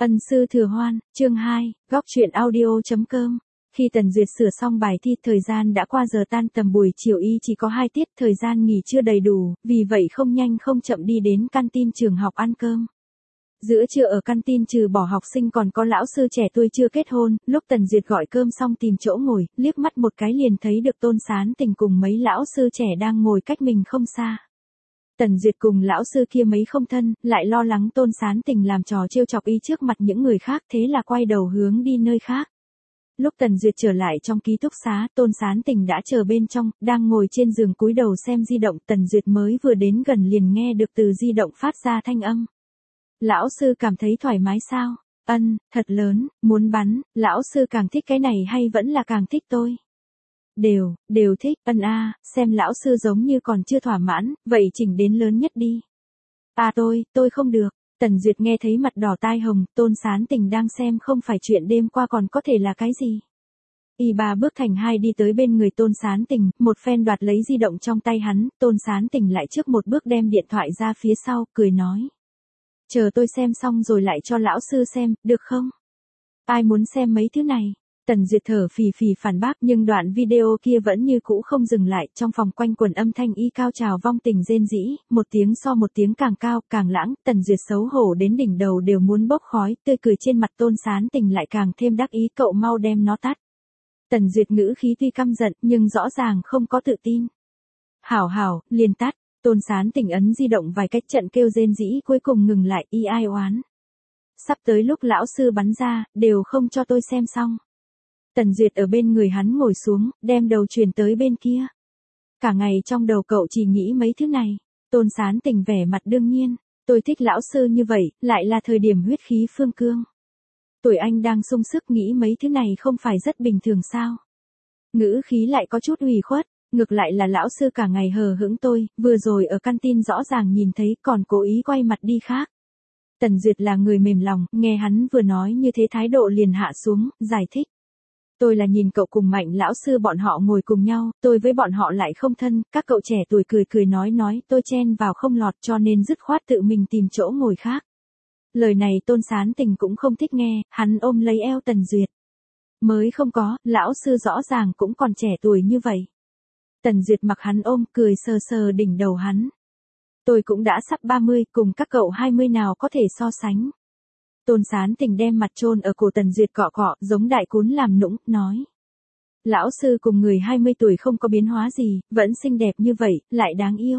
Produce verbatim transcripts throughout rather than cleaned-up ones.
Ân sư thừa hoan, chương hai, góc truyện audio.com. Khi Tần Duyệt sửa xong bài thi, thời gian đã qua giờ tan tầm buổi chiều, y chỉ có hai tiết, thời gian nghỉ chưa đầy đủ, vì vậy không nhanh không chậm đi đến canteen trường học ăn cơm. Giữa trưa ở canteen trừ bỏ học sinh còn có lão sư trẻ tuổi chưa kết hôn, lúc Tần Duyệt gọi cơm xong tìm chỗ ngồi, liếc mắt một cái liền thấy được Tôn Sán Tình cùng mấy lão sư trẻ đang ngồi cách mình không xa. Tần Duyệt cùng lão sư kia mấy không thân, lại lo lắng Tôn Sán Tình làm trò trêu chọc y trước mặt những người khác, thế là quay đầu hướng đi nơi khác. Lúc Tần Duyệt trở lại trong ký túc xá, Tôn Sán Tình đã chờ bên trong, đang ngồi trên giường cúi đầu xem di động. Tần Duyệt mới vừa đến gần liền nghe được từ di động phát ra thanh âm. Lão sư cảm thấy thoải mái sao? Ân, thật lớn, muốn bắn. Lão sư càng thích cái này hay vẫn là càng thích tôi? Đều, đều thích. Ân a, xem lão sư giống như còn chưa thỏa mãn, vậy chỉnh đến lớn nhất đi. À tôi, tôi không được. Tần Duyệt nghe thấy mặt đỏ tai hồng, Tôn Sán Tình đang xem không phải chuyện đêm qua còn có thể là cái gì. Y ba bước thành hai đi tới bên người Tôn Sán Tình, một phen đoạt lấy di động trong tay hắn, Tôn Sán Tình lại trước một bước đem điện thoại ra phía sau, cười nói. Chờ tôi xem xong rồi lại cho lão sư xem, được không? Ai muốn xem mấy thứ này? Tần Duyệt thở phì phì phản bác, nhưng đoạn video kia vẫn như cũ không dừng lại, trong phòng quanh quần âm thanh y cao trào vong tình rên rỉ, một tiếng so một tiếng càng cao, càng lãng. Tần Duyệt xấu hổ đến đỉnh đầu đều muốn bốc khói, tươi cười trên mặt Tôn Sán Tình lại càng thêm đắc ý, cậu mau đem nó tắt. Tần Duyệt ngữ khí tuy căm giận, nhưng rõ ràng không có tự tin. Hảo hảo, liền tắt. Tôn Sán Tình ấn di động vài cách, trận kêu rên rỉ cuối cùng ngừng lại, y ai oán. Sắp tới lúc lão sư bắn ra, đều không cho tôi xem xong. Tần Duyệt ở bên người hắn ngồi xuống, đem đầu truyền tới bên kia. Cả ngày trong đầu cậu chỉ nghĩ mấy thứ này. Tôn Sán Tình vẻ mặt đương nhiên. Tôi thích lão sư như vậy, lại là thời điểm huyết khí phương cương. Tuổi anh đang sung sức, nghĩ mấy thứ này không phải rất bình thường sao? Ngữ khí lại có chút ủy khuất. Ngược lại là lão sư cả ngày hờ hững tôi, vừa rồi ở canteen rõ ràng nhìn thấy còn cố ý quay mặt đi khác. Tần Duyệt là người mềm lòng, nghe hắn vừa nói như thế thái độ liền hạ xuống, giải thích. Tôi là nhìn cậu cùng Mạnh lão sư bọn họ ngồi cùng nhau, tôi với bọn họ lại không thân, các cậu trẻ tuổi cười cười nói nói, tôi chen vào không lọt cho nên dứt khoát tự mình tìm chỗ ngồi khác. Lời này Tôn Sán Tình cũng không thích nghe, hắn ôm lấy eo Tần Duyệt. Mới không có, lão sư rõ ràng cũng còn trẻ tuổi như vậy. Tần Duyệt mặc hắn ôm, cười sờ sờ đỉnh đầu hắn. Tôi cũng đã sắp ba mươi, cùng các cậu hai mươi nào có thể so sánh. Tôn Sán Tình đem mặt chôn ở cổ Tần Duyệt cọ cọ, giống đại cún làm nũng, nói. Lão sư cùng người hai mươi tuổi không có biến hóa gì, vẫn xinh đẹp như vậy, lại đáng yêu.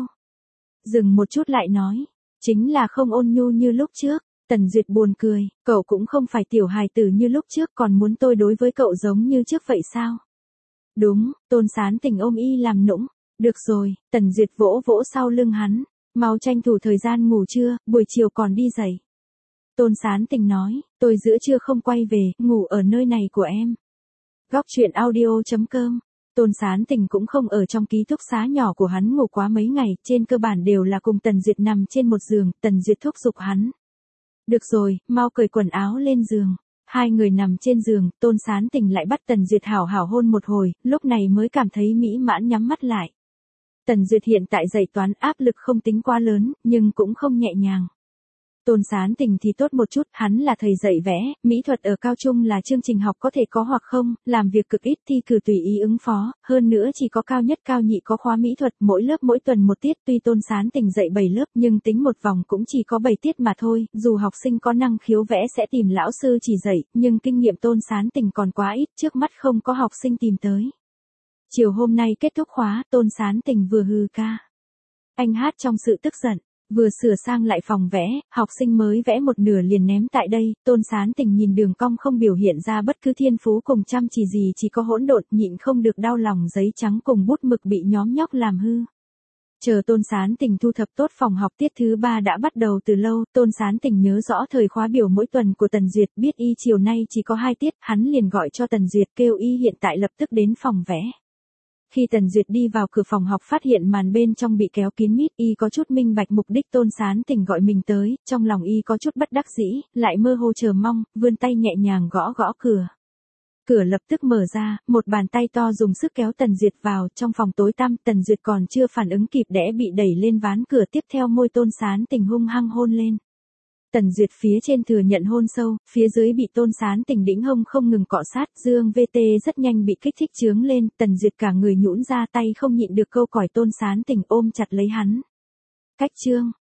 Dừng một chút lại nói. Chính là không ôn nhu như lúc trước. Tần Duyệt buồn cười, cậu cũng không phải tiểu hài tử như lúc trước, còn muốn tôi đối với cậu giống như trước vậy sao? Đúng, Tôn Sán Tình ôm y làm nũng. Được rồi, Tần Duyệt vỗ vỗ sau lưng hắn. Mau tranh thủ thời gian ngủ trưa, buổi chiều còn đi dậy. Tôn Sán Tình nói, tôi giữa trưa không quay về, ngủ ở nơi này của em. Góc truyện audio.com. Tôn Sán Tình cũng không ở trong ký túc xá nhỏ của hắn ngủ quá mấy ngày, trên cơ bản đều là cùng Tần Duyệt nằm trên một giường, Tần Duyệt thúc giục hắn. Được rồi, mau cởi quần áo lên giường. Hai người nằm trên giường, Tôn Sán Tình lại bắt Tần Duyệt hảo hảo hôn một hồi, lúc này mới cảm thấy mỹ mãn nhắm mắt lại. Tần Duyệt hiện tại dạy toán áp lực không tính quá lớn, nhưng cũng không nhẹ nhàng. Tôn Sán Tình thì tốt một chút, hắn là thầy dạy vẽ, mỹ thuật ở cao trung là chương trình học có thể có hoặc không, làm việc cực ít, thi cử tùy ý ứng phó, hơn nữa chỉ có cao nhất cao nhị có khóa mỹ thuật, mỗi lớp mỗi tuần một tiết, tuy Tôn Sán Tình dạy bảy lớp nhưng tính một vòng cũng chỉ có bảy tiết mà thôi, dù học sinh có năng khiếu vẽ sẽ tìm lão sư chỉ dạy, nhưng kinh nghiệm Tôn Sán Tình còn quá ít, trước mắt không có học sinh tìm tới. Chiều hôm nay kết thúc khóa, Tôn Sán Tình vừa hừ ca. Anh hát trong sự tức giận. Vừa sửa sang lại phòng vẽ, học sinh mới vẽ một nửa liền ném tại đây, Tôn Sán Tình nhìn đường cong không biểu hiện ra bất cứ thiên phú cùng chăm chỉ gì, chỉ có hỗn độn, nhịn không được đau lòng giấy trắng cùng bút mực bị nhóm nhóc làm hư. Chờ Tôn Sán Tình thu thập tốt phòng học, tiết thứ ba đã bắt đầu từ lâu, Tôn Sán Tình nhớ rõ thời khóa biểu mỗi tuần của Tần Duyệt, biết y chiều nay chỉ có hai tiết, hắn liền gọi cho Tần Duyệt kêu y hiện tại lập tức đến phòng vẽ. Khi Tần Duyệt đi vào cửa phòng học phát hiện màn bên trong bị kéo kín mít, y có chút minh bạch mục đích Tôn Sán Tình gọi mình tới, trong lòng y có chút bất đắc dĩ, lại mơ hồ chờ mong, vươn tay nhẹ nhàng gõ gõ cửa. Cửa lập tức mở ra, một bàn tay to dùng sức kéo Tần Duyệt vào, trong phòng tối tăm, Tần Duyệt còn chưa phản ứng kịp đẽ bị đẩy lên ván cửa, tiếp theo môi Tôn Sán Tình hung hăng hôn lên. Tần Duyệt phía trên thừa nhận hôn sâu, phía dưới bị Tôn Sán Tình đĩnh hông không ngừng cọ sát, Dương vê tê rất nhanh bị kích thích chướng lên, Tần Duyệt cả người nhũn ra tay không nhịn được câu còi Tôn Sán Tình ôm chặt lấy hắn. Cách chương